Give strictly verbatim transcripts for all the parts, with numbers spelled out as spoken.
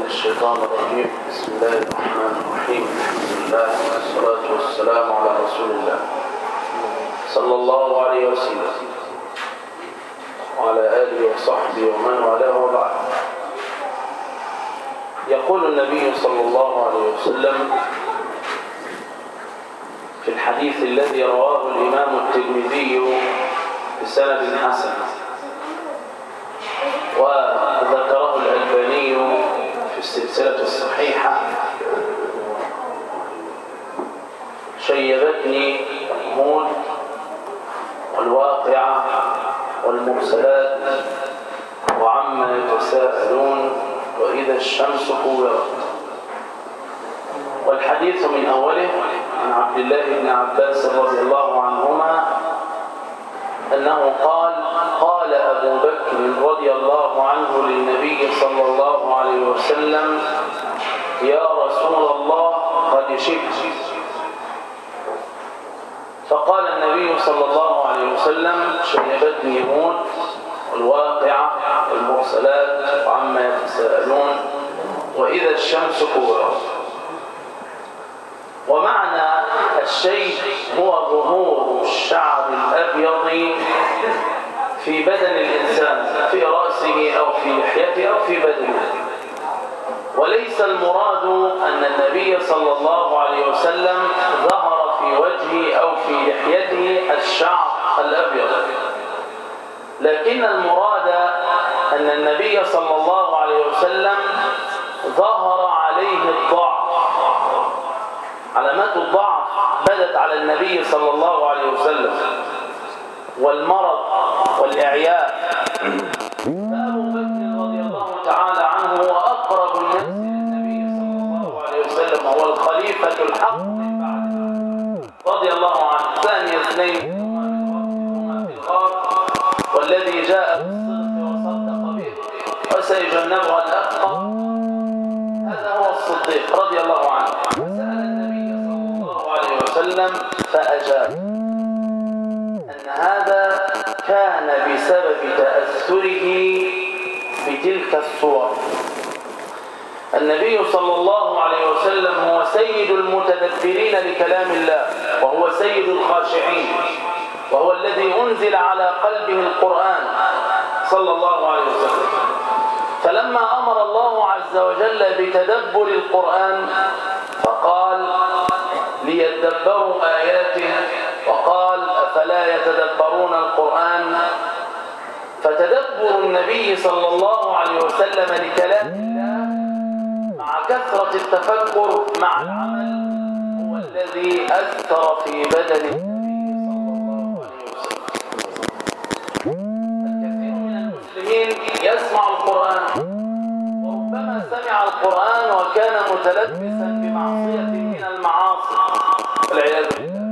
الشيطان الرجيم. بسم الله الرحمن الرحيم. بسم الله والصلاة والسلام على رسول الله صلى الله عليه وسلم وعلى آله وصحبه ومن والاه وبعد. يقول النبي صلى الله عليه وسلم في الحديث الذي رواه الإمام الترمذي بسند حسن وذكره الألباني في السلسلة الصحيحة: شيبتني هود والواقعة والمرسلات وعما يتساءلون وإذا الشمس كورت. والحديث من أوله عن عبد الله بن عباس رضي الله عنهما أنه قال: قال أبو بكر رضي الله عنه للنبي صلى الله عليه وسلم: يا رسول الله قد شئت. فقال النبي صلى الله عليه وسلم: شيبتني هود والواقعة والمرسلات وعما يتساءلون وإذا الشمس كورت. ومعنى الشيب هو ظهور الشعر الأبيض في بدن الإنسان، في رأسه أو في لحيته أو في بدنه. وليس المراد أن النبي صلى الله عليه وسلم ظهر في وجهه أو في لحيته الشعر الأبيض، لكن المراد أن النبي صلى الله عليه وسلم ظهر عليه الضعف. علامات الضعف بدت على النبي صلى الله عليه وسلم، والمرض والإعياء. فأبو بكر رضي الله تعالى عنه هو أقرب الناس للنبي صلى الله عليه وسلم، هو الخليفة الحق من بعده رضي الله عنه. ثاني اثنين في الغار والذي جاء بالصدق وصدق به وسيجنبها الأتقى، هذا هو الصديق رضي الله عنه. سأل النبي صلى الله عليه وسلم فأجاب أن هذا كان بسبب تأثره بتلك الصور. النبي صلى الله عليه وسلم هو سيد المتدبرين لكلام الله، وهو سيد الخاشعين، وهو الذي أنزل على قلبه القرآن صلى الله عليه وسلم. فلما أمر الله عز وجل بتدبر القرآن فقال: ليدبروا آياته، وقال: أفلا يتدبرون القرآن. فتدبر النبي صلى الله عليه وسلم لكلام الله مع كثرة التفكر مع العمل هو الذي أثر في بدن النبي صلى الله عليه وسلم. الكثير من المسلمين يسمع القرآن، وربما سمع القرآن وكان متلبسا بمعصية من المعاصي والعياذ بالله.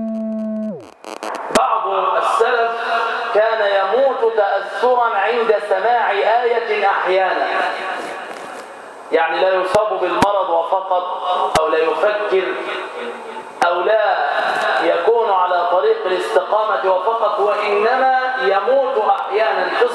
بعض السلف كان يموت تأثرا عند سماع آية أحيانا، يعني لا يصاب بالمرض وفقط، أو لا يفكر، أو لا يكون على طريق الاستقامة وفقط، وإنما يموت أحيانا في